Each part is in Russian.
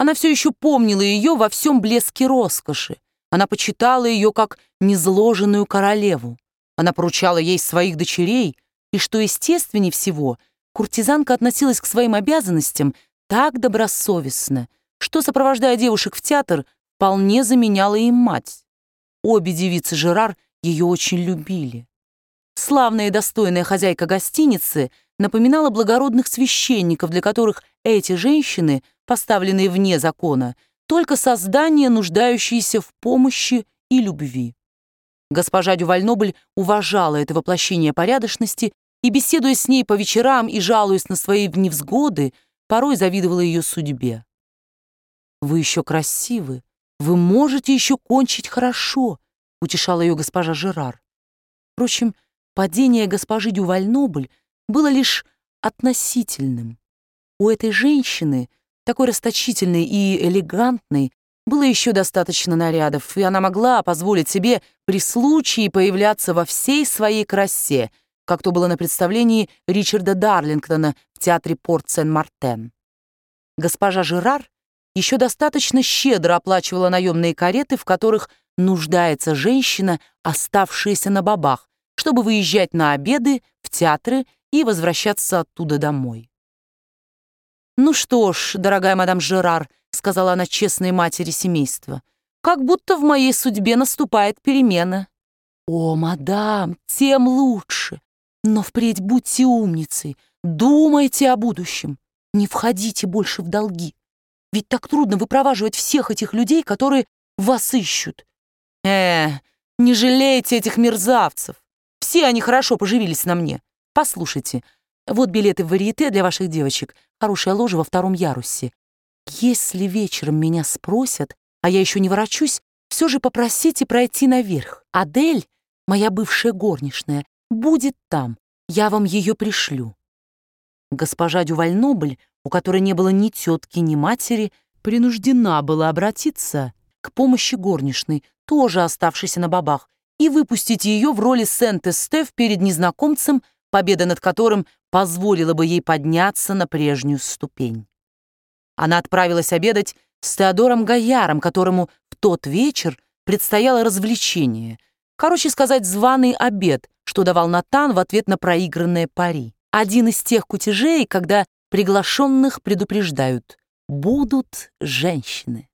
Она все еще помнила ее во всем блеске роскоши. Она почитала ее как незложенную королеву. Она поручала ей своих дочерей, и, что естественнее всего, куртизанка относилась к своим обязанностям так добросовестно, что, сопровождая девушек в театр, вполне заменяла им мать. Обе девицы Жерар ее очень любили. Славная и достойная хозяйка гостиницы напоминала благородных священников, для которых эти женщины, поставленные вне закона, только создания, нуждающиеся в помощи и любви. Госпожа Дювальнобль уважала это воплощение порядочности и, беседуя с ней по вечерам и жалуясь на свои невзгоды, порой завидовала ее судьбе. «Вы еще красивы, вы можете еще кончить хорошо», — утешала ее госпожа Жерар. Впрочем, падение госпожи Дювальнобль было лишь относительным. У этой женщины, такой расточительной и элегантной, было еще достаточно нарядов, и она могла позволить себе при случае появляться во всей своей красе, как то было на представлении Ричарда Дарлингтона в театре Порт-Сен-Мартен. Госпожа Жерар еще достаточно щедро оплачивала наемные кареты, в которых нуждается женщина, оставшаяся на бобах, чтобы выезжать на обеды, в театры и возвращаться оттуда домой. «Ну что ж, дорогая мадам Жерар», — сказала она честной матери семейства, «как будто в моей судьбе наступает перемена». «О, мадам, тем лучше. Но впредь будьте умницей, думайте о будущем, не входите больше в долги. Ведь так трудно выпроваживать всех этих людей, которые вас ищут». Не жалейте этих мерзавцев. Все они хорошо поживились на мне. Послушайте, вот билеты в варьете для ваших девочек, хорошая ложа во 2-м ярусе. Если вечером меня спросят, а я еще не ворочусь, все же попросите пройти наверх. Адель, моя бывшая горничная, будет там. Я вам ее пришлю». Госпожа Дювальнобль, у которой не было ни тетки, ни матери, принуждена была обратиться к помощи горничной, тоже оставшейся на бобах, и выпустить ее в роли Сент-Эстеф перед незнакомцем, победа над которым позволила бы ей подняться на прежнюю ступень. Она отправилась обедать с Теодором Гаяром, которому в тот вечер предстояло развлечение. Короче сказать, званый обед, что давал Натан в ответ на проигранное пари. Один из тех кутежей, когда приглашенных предупреждают: будут женщины.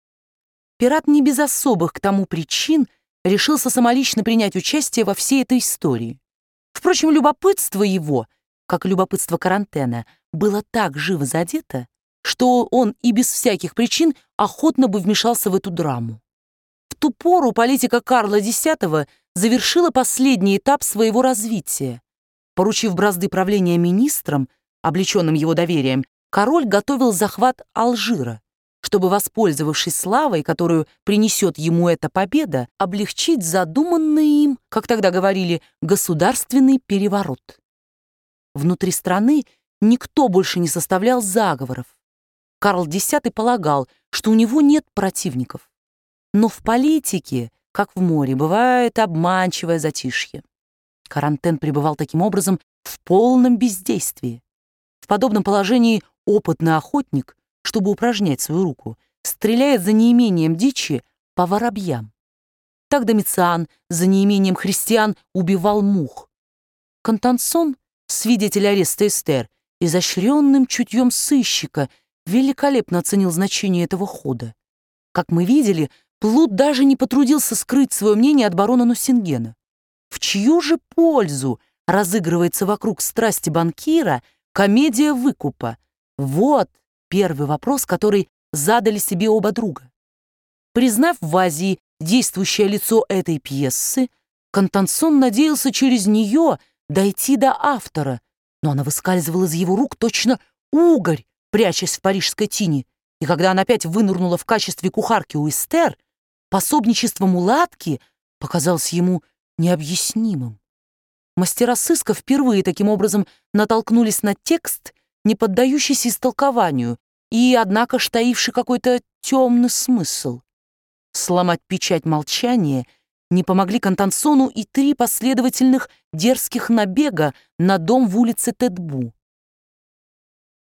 Пират не без особых к тому причин решился самолично принять участие во всей этой истории. Впрочем, любопытство его, как и любопытство Карантена, было так живо задето, что он и без всяких причин охотно бы вмешался в эту драму. В ту пору политика Карла X завершила последний этап своего развития. Поручив бразды правления министрам, облеченным его доверием, король готовил захват Алжира, чтобы, воспользовавшись славой, которую принесет ему эта победа, облегчить задуманный им, как тогда говорили, государственный переворот. Внутри страны никто больше не составлял заговоров. Карл X полагал, что у него нет противников. Но в политике, как в море, бывает обманчивое затишье. Карантен пребывал таким образом в полном бездействии. В подобном положении опытный охотник, чтобы упражнять свою руку, стреляет за неимением дичи по воробьям. Так Домициан за неимением христиан убивал мух. Контансон, свидетель ареста Эстер, изощренным чутьем сыщика, великолепно оценил значение этого хода. Как мы видели, Плут даже не потрудился скрыть свое мнение от барона Нуссингена. В чью же пользу разыгрывается вокруг страсти банкира комедия выкупа? Вот первый вопрос, который задали себе оба друга. Признав в Азии действующее лицо этой пьесы, Контансон надеялся через нее дойти до автора, но она выскальзывала из его рук точно угорь, прячась в парижской тени, и когда она опять вынырнула в качестве кухарки у Эстер, пособничество мулатки показалось ему необъяснимым. Мастера сыска впервые таким образом натолкнулись на текст, не поддающийся истолкованию, и, однако, таивший какой-то темный смысл. Сломать печать молчания не помогли Контансону и 3 последовательных дерзких набега на дом в улице Тетбу.